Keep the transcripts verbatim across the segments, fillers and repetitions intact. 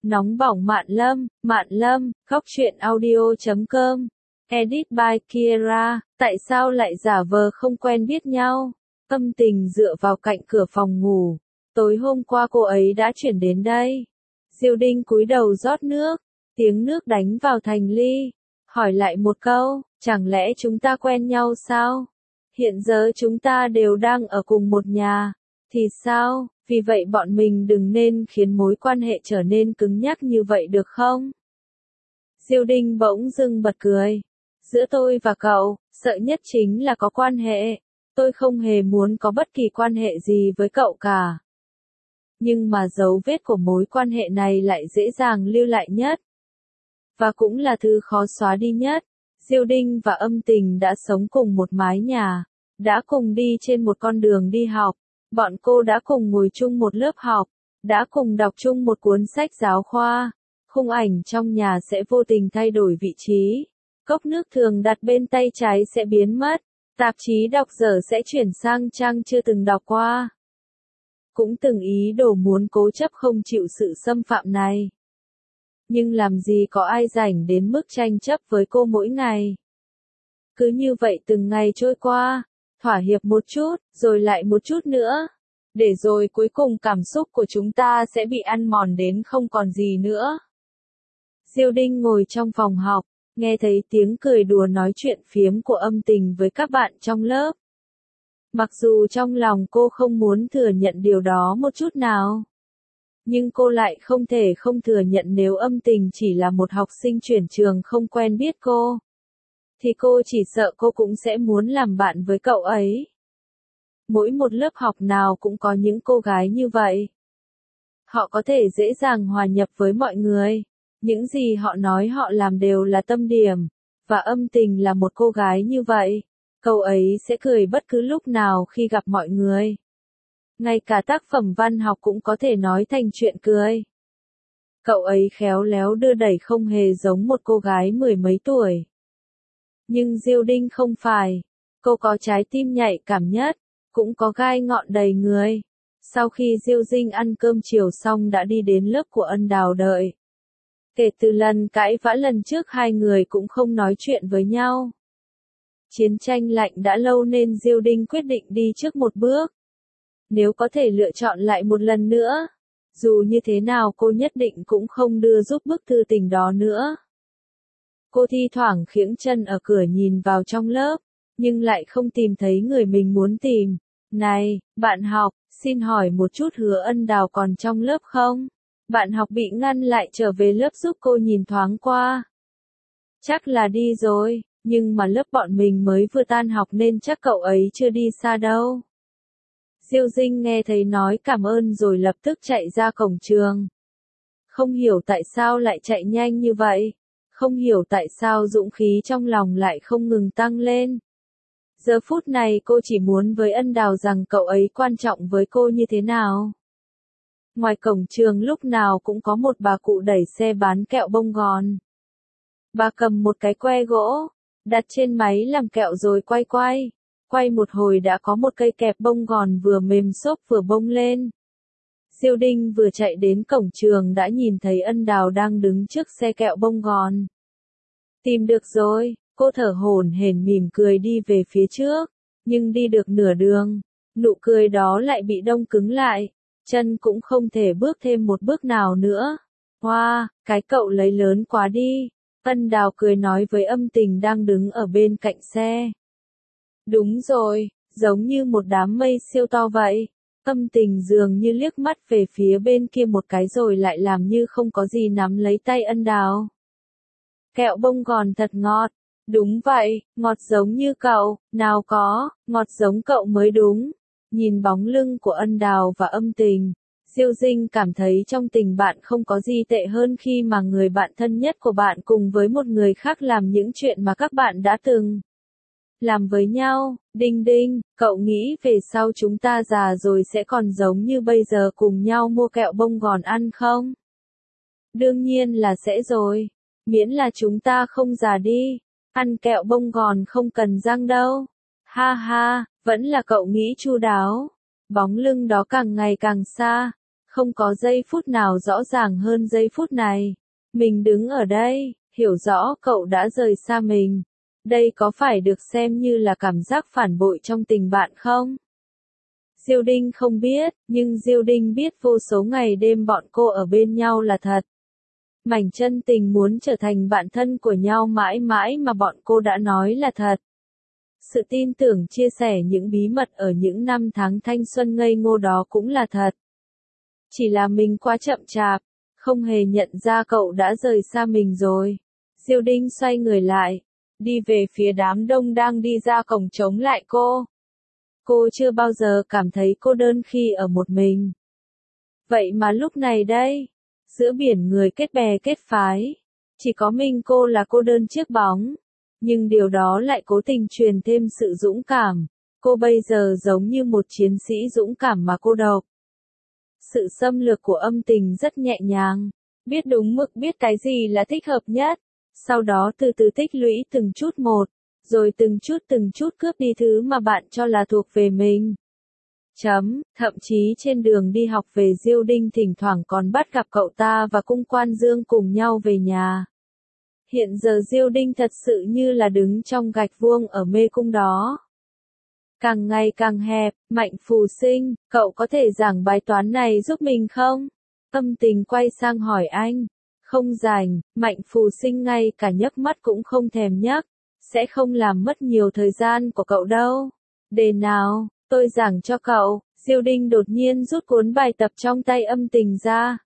Nóng bỏng Mạn Lâm, Mạn Lâm, khóc chuyện audio chấm com. Edit by Kiera, tại sao lại giả vờ không quen biết nhau? Âm Tình dựa vào cạnh cửa phòng ngủ. Tối hôm qua cô ấy đã chuyển đến đây. Diêu Đinh cúi đầu rót nước, tiếng nước đánh vào thành ly. Hỏi lại một câu, chẳng lẽ chúng ta quen nhau sao? Hiện giờ chúng ta đều đang ở cùng một nhà. Thì sao? Vì vậy bọn mình đừng nên khiến mối quan hệ trở nên cứng nhắc như vậy được không? Diêu Đinh bỗng dưng bật cười. Giữa tôi và cậu, sợ nhất chính là có quan hệ. Tôi không hề muốn có bất kỳ quan hệ gì với cậu cả. Nhưng mà dấu vết của mối quan hệ này lại dễ dàng lưu lại nhất. Và cũng là thứ khó xóa đi nhất. Diêu Đinh và Âm Tình đã sống cùng một mái nhà, đã cùng đi trên một con đường đi học. Bọn cô đã cùng ngồi chung một lớp học, đã cùng đọc chung một cuốn sách giáo khoa. Khung ảnh trong nhà sẽ vô tình thay đổi vị trí. Cốc nước thường đặt bên tay trái sẽ biến mất. Tạp chí đọc dở sẽ chuyển sang trang chưa từng đọc qua. Cũng từng ý đồ muốn cố chấp không chịu sự xâm phạm này. Nhưng làm gì có ai rảnh đến mức tranh chấp với cô mỗi ngày. Cứ như vậy từng ngày trôi qua. Thỏa hiệp một chút, rồi lại một chút nữa. Để rồi cuối cùng cảm xúc của chúng ta sẽ bị ăn mòn đến không còn gì nữa. Diêu Đinh ngồi trong phòng học, nghe thấy tiếng cười đùa nói chuyện phiếm của Âm Tình với các bạn trong lớp. Mặc dù trong lòng cô không muốn thừa nhận điều đó một chút nào. Nhưng cô lại không thể không thừa nhận nếu Âm Tình chỉ là một học sinh chuyển trường không quen biết cô. Thì cô chỉ sợ cô cũng sẽ muốn làm bạn với cậu ấy. Mỗi một lớp học nào cũng có những cô gái như vậy. Họ có thể dễ dàng hòa nhập với mọi người. Những gì họ nói họ làm đều là tâm điểm. Và Âm Tình là một cô gái như vậy. Cậu ấy sẽ cười bất cứ lúc nào khi gặp mọi người. Ngay cả tác phẩm văn học cũng có thể nói thành chuyện cười. Cậu ấy khéo léo đưa đẩy không hề giống một cô gái mười mấy tuổi. Nhưng Diêu Đinh không phải. Cô có trái tim nhạy cảm nhất, cũng có gai ngọn đầy người. Sau khi Diêu Dinh ăn cơm chiều xong đã đi đến lớp của Ân Đào đợi. Kể từ lần cãi vã lần trước hai người cũng không nói chuyện với nhau. Chiến tranh lạnh đã lâu nên Diêu Đinh quyết định đi trước một bước. Nếu có thể lựa chọn lại một lần nữa, dù như thế nào cô nhất định cũng không đưa giúp bức thư tình đó nữa. Cô thi thoảng khiễng chân ở cửa nhìn vào trong lớp, nhưng lại không tìm thấy người mình muốn tìm. Này, bạn học, xin hỏi một chút Hứa Ân Đào còn trong lớp không? Bạn học bị ngăn lại trở về lớp giúp cô nhìn thoáng qua. Chắc là đi rồi, nhưng mà lớp bọn mình mới vừa tan học nên chắc cậu ấy chưa đi xa đâu. Diêu Dinh nghe thấy nói cảm ơn rồi lập tức chạy ra cổng trường. Không hiểu tại sao lại chạy nhanh như vậy. Không hiểu tại sao dũng khí trong lòng lại không ngừng tăng lên. Giờ phút này cô chỉ muốn với Ân Đào rằng cậu ấy quan trọng với cô như thế nào. Ngoài cổng trường lúc nào cũng có một bà cụ đẩy xe bán kẹo bông gòn. Bà cầm một cái que gỗ, đặt trên máy làm kẹo rồi quay quay. Quay một hồi đã có một cây kẹp bông gòn vừa mềm xốp vừa bông lên. Diêu Đinh vừa chạy đến cổng trường đã nhìn thấy Ân Đào đang đứng trước xe kẹo bông gòn. Tìm được rồi, cô thở hổn hển mỉm cười đi về phía trước, nhưng đi được nửa đường, nụ cười đó lại bị đông cứng lại, chân cũng không thể bước thêm một bước nào nữa. Hoa, wow, cái cậu lấy lớn quá đi, Ân Đào cười nói với Âm Tình đang đứng ở bên cạnh xe. Đúng rồi, giống như một đám mây siêu to vậy. Âm Tình dường như liếc mắt về phía bên kia một cái rồi lại làm như không có gì nắm lấy tay Ân Đào. Kẹo bông gòn thật ngọt. Đúng vậy, ngọt giống như cậu, nào có, ngọt giống cậu mới đúng. Nhìn bóng lưng của Ân Đào và Âm Tình, Diêu Dinh cảm thấy trong tình bạn không có gì tệ hơn khi mà người bạn thân nhất của bạn cùng với một người khác làm những chuyện mà các bạn đã từng làm với nhau. Đinh Đinh, cậu nghĩ về sau chúng ta già rồi sẽ còn giống như bây giờ cùng nhau mua kẹo bông gòn ăn không? Đương nhiên là sẽ rồi, miễn là chúng ta không già đi, ăn kẹo bông gòn không cần răng đâu. Ha ha, vẫn là cậu nghĩ chu đáo. Bóng lưng đó càng ngày càng xa, Không có giây phút nào rõ ràng hơn giây phút này. Mình đứng ở đây, hiểu rõ cậu đã rời xa mình. Đây có phải được xem như là cảm giác phản bội trong tình bạn không? Diêu Đinh không biết, nhưng Diêu Đinh biết vô số ngày đêm bọn cô ở bên nhau là thật. Mảnh chân tình muốn trở thành bạn thân của nhau mãi mãi mà bọn cô đã nói là thật. Sự tin tưởng chia sẻ những bí mật ở những năm tháng thanh xuân ngây ngô đó cũng là thật. Chỉ là mình quá chậm chạp, không hề nhận ra cậu đã rời xa mình rồi. Diêu Đinh xoay người lại, đi về phía đám đông đang đi ra cổng chống lại cô. Cô chưa bao giờ cảm thấy cô đơn khi ở một mình. Vậy mà lúc này đây, giữa biển người kết bè kết phái, chỉ có mình cô là cô đơn chiếc bóng. Nhưng điều đó lại cố tình truyền thêm sự dũng cảm. Cô bây giờ giống như một chiến sĩ dũng cảm mà cô độc. Sự xâm lược của âm tình rất nhẹ nhàng, biết đúng mực biết cái gì là thích hợp nhất, sau đó từ từ tích lũy từng chút một, rồi từng chút từng chút cướp đi thứ mà bạn cho là thuộc về mình. Chấm, thậm chí trên đường đi học về Diêu Đinh thỉnh thoảng còn bắt gặp cậu ta và Cung Quan Dương cùng nhau về nhà. Hiện giờ Diêu Đinh thật sự như là đứng trong gạch vuông ở mê cung đó. Càng ngày càng hẹp, Mạnh Phù Sinh, cậu có thể giảng bài toán này giúp mình không? Âm tình quay sang hỏi anh. Không rảnh, Mạnh Phù Sinh ngay cả nhấc mắt cũng không thèm nhấc. Sẽ không làm mất nhiều thời gian của cậu đâu. Đề nào, tôi giảng cho cậu. Diêu Đinh đột nhiên rút cuốn bài tập trong tay âm tình ra.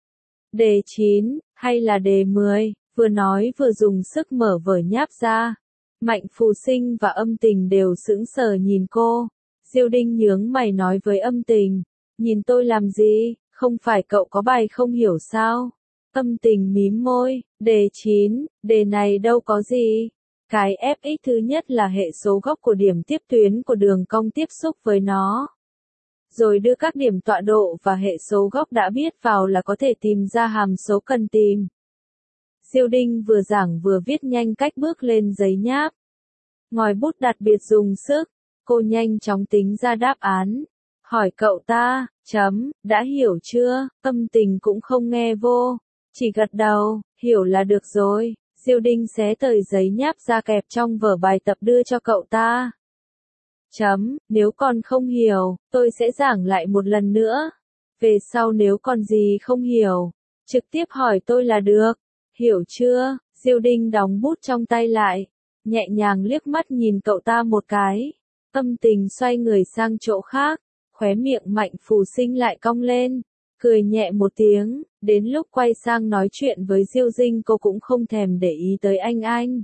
Đề chín, hay là đề mười, vừa nói vừa dùng sức mở vở nháp ra. Mạnh Phù Sinh và âm tình đều sững sờ nhìn cô. Diêu Đinh nhướng mày nói với âm tình. Nhìn tôi làm gì, không phải cậu có bài không hiểu sao? Âm tình mím môi, đề chín, đề này đâu có gì. Cái ép ích thứ nhất là hệ số gốc của điểm tiếp tuyến của đường cong tiếp xúc với nó. Rồi đưa các điểm tọa độ và hệ số gốc đã biết vào là có thể tìm ra hàm số cần tìm. Diêu Đinh vừa giảng vừa viết nhanh cách bước lên giấy nháp. Ngòi bút đặc biệt dùng sức, cô nhanh chóng tính ra đáp án. Hỏi cậu ta, chấm, đã hiểu chưa? Âm tình cũng không nghe vô, chỉ gật đầu, hiểu là được rồi. Diêu Đinh xé tờ giấy nháp ra kẹp trong vở bài tập đưa cho cậu ta. Chấm, nếu còn không hiểu, tôi sẽ giảng lại một lần nữa. Về sau nếu còn gì không hiểu, trực tiếp hỏi tôi là được. Hiểu chưa? Diêu Đinh đóng bút trong tay lại, nhẹ nhàng liếc mắt nhìn cậu ta một cái. Âm tình xoay người sang chỗ khác, khóe miệng Mạnh Phù Sinh lại cong lên, cười nhẹ một tiếng, đến lúc quay sang nói chuyện với Diêu Dinh cô cũng không thèm để ý tới anh anh.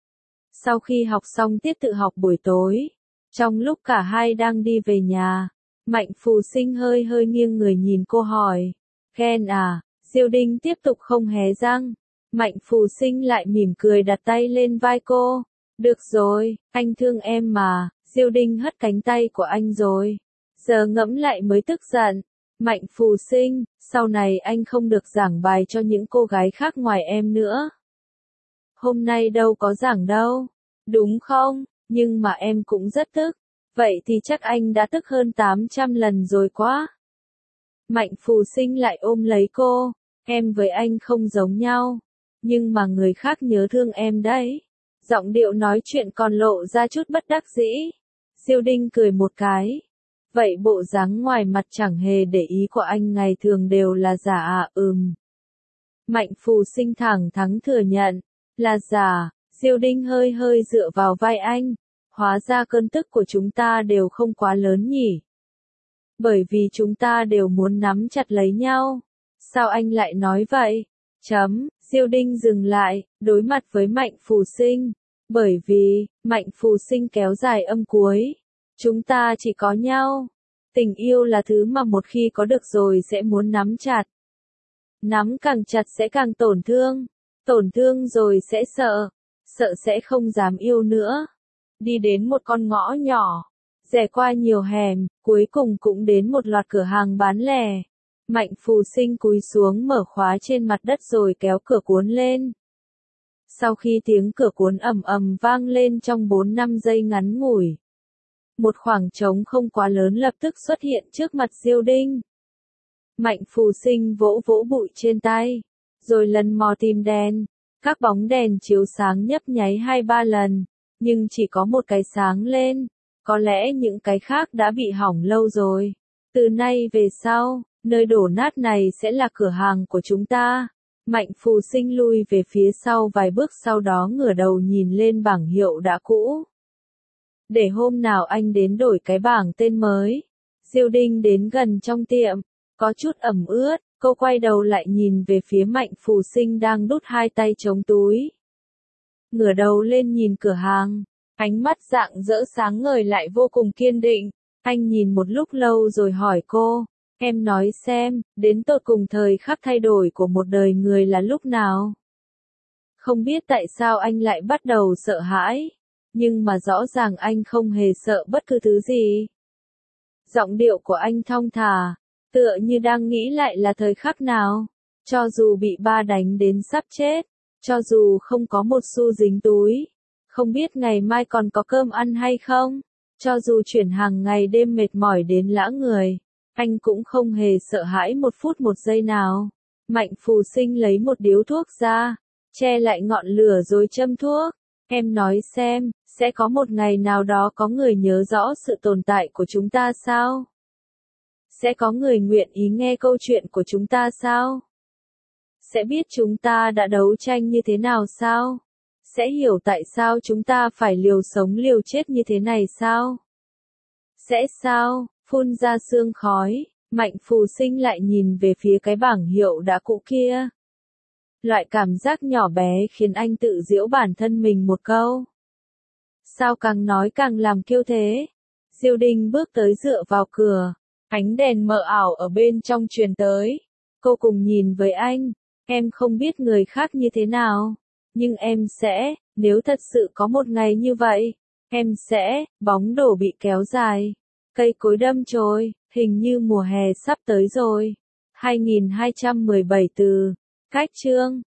Sau khi học xong tiết tự học buổi tối, trong lúc cả hai đang đi về nhà, Mạnh Phù Sinh hơi hơi nghiêng người nhìn cô hỏi, ghen à? Diêu Đinh tiếp tục không hé răng. Mạnh Phù Sinh lại mỉm cười đặt tay lên vai cô. Được rồi, anh thương em mà. Diêu Đinh hất cánh tay của anh rồi. Giờ ngẫm lại mới tức giận. Mạnh Phù Sinh, sau này anh không được giảng bài cho những cô gái khác ngoài em nữa. Hôm nay đâu có giảng đâu. Đúng không? Nhưng mà em cũng rất tức. Vậy thì chắc anh đã tức hơn tám trăm lần rồi quá. Mạnh Phù Sinh lại ôm lấy cô. Em với anh không giống nhau. Nhưng mà người khác nhớ thương em đấy. Giọng điệu nói chuyện còn lộ ra chút bất đắc dĩ. Diêu Đinh cười một cái. Vậy bộ dáng ngoài mặt chẳng hề để ý của anh ngày thường đều là giả à? Ừm. Mạnh Phù Sinh thẳng thắn thừa nhận. Là giả. Diêu Đinh hơi hơi dựa vào vai anh. Hóa ra cơn tức của chúng ta đều không quá lớn nhỉ. Bởi vì chúng ta đều muốn nắm chặt lấy nhau. Sao anh lại nói vậy? Chấm, Diêu Đinh dừng lại, đối mặt với Mạnh Phù Sinh. Bởi vì, Mạnh Phù Sinh kéo dài âm cuối. Chúng ta chỉ có nhau. Tình yêu là thứ mà một khi có được rồi sẽ muốn nắm chặt. Nắm càng chặt sẽ càng tổn thương. Tổn thương rồi sẽ sợ. Sợ sẽ không dám yêu nữa. Đi đến một con ngõ nhỏ. Rẽ qua nhiều hẻm, cuối cùng cũng đến một loạt cửa hàng bán lẻ. Mạnh Phù Sinh cúi xuống mở khóa trên mặt đất rồi kéo cửa cuốn lên. Sau khi tiếng cửa cuốn ầm ầm vang lên trong bốn năm giây ngắn ngủi, một khoảng trống không quá lớn lập tức xuất hiện trước mặt Diêu Đinh. Mạnh Phù Sinh vỗ vỗ bụi trên tay, rồi lần mò tìm đèn. Các bóng đèn chiếu sáng nhấp nháy hai ba lần, nhưng chỉ có một cái sáng lên. Có lẽ những cái khác đã bị hỏng lâu rồi. Từ nay về sau, nơi đổ nát này sẽ là cửa hàng của chúng ta. Mạnh Phù Sinh lui về phía sau vài bước, sau đó ngửa đầu nhìn lên bảng hiệu đã cũ. Để hôm nào anh đến đổi cái bảng tên mới. Diêu Đinh đến gần trong tiệm, có chút ẩm ướt, cô quay đầu lại nhìn về phía Mạnh Phù Sinh đang đút hai tay chống túi. Ngửa đầu lên nhìn cửa hàng, ánh mắt rạng rỡ sáng ngời lại vô cùng kiên định. Anh nhìn một lúc lâu rồi hỏi cô, em nói xem, đến tột cùng thời khắc thay đổi của một đời người là lúc nào? Không biết tại sao anh lại bắt đầu sợ hãi, nhưng mà rõ ràng anh không hề sợ bất cứ thứ gì. Giọng điệu của anh thong thả, tựa như đang nghĩ lại là thời khắc nào, cho dù bị ba đánh đến sắp chết, cho dù không có một xu dính túi, không biết ngày mai còn có cơm ăn hay không, cho dù chuyển hàng ngày đêm mệt mỏi đến lã người, anh cũng không hề sợ hãi một phút một giây nào. Mạnh Phù Sinh lấy một điếu thuốc ra, che lại ngọn lửa rồi châm thuốc. Em nói xem, sẽ có một ngày nào đó có người nhớ rõ sự tồn tại của chúng ta sao? Sẽ có người nguyện ý nghe câu chuyện của chúng ta sao? Sẽ biết chúng ta đã đấu tranh như thế nào sao? Sẽ hiểu tại sao chúng ta phải liều sống liều chết như thế này sao? Sẽ sao? Phun ra sương khói, Mạnh Phù Sinh lại nhìn về phía cái bảng hiệu đã cũ kia. Loại cảm giác nhỏ bé khiến anh tự giễu bản thân mình một câu. Sao càng nói càng làm kiêu thế? Diêu Đinh bước tới dựa vào cửa, ánh đèn mờ ảo ở bên trong truyền tới. Cô cùng nhìn với anh, em không biết người khác như thế nào, nhưng em sẽ, nếu thật sự có một ngày như vậy, em sẽ, bóng đổ bị kéo dài, cây cối đâm chồi, hình như mùa hè sắp tới rồi. hai nghìn hai trăm mười bảy từ, cách chương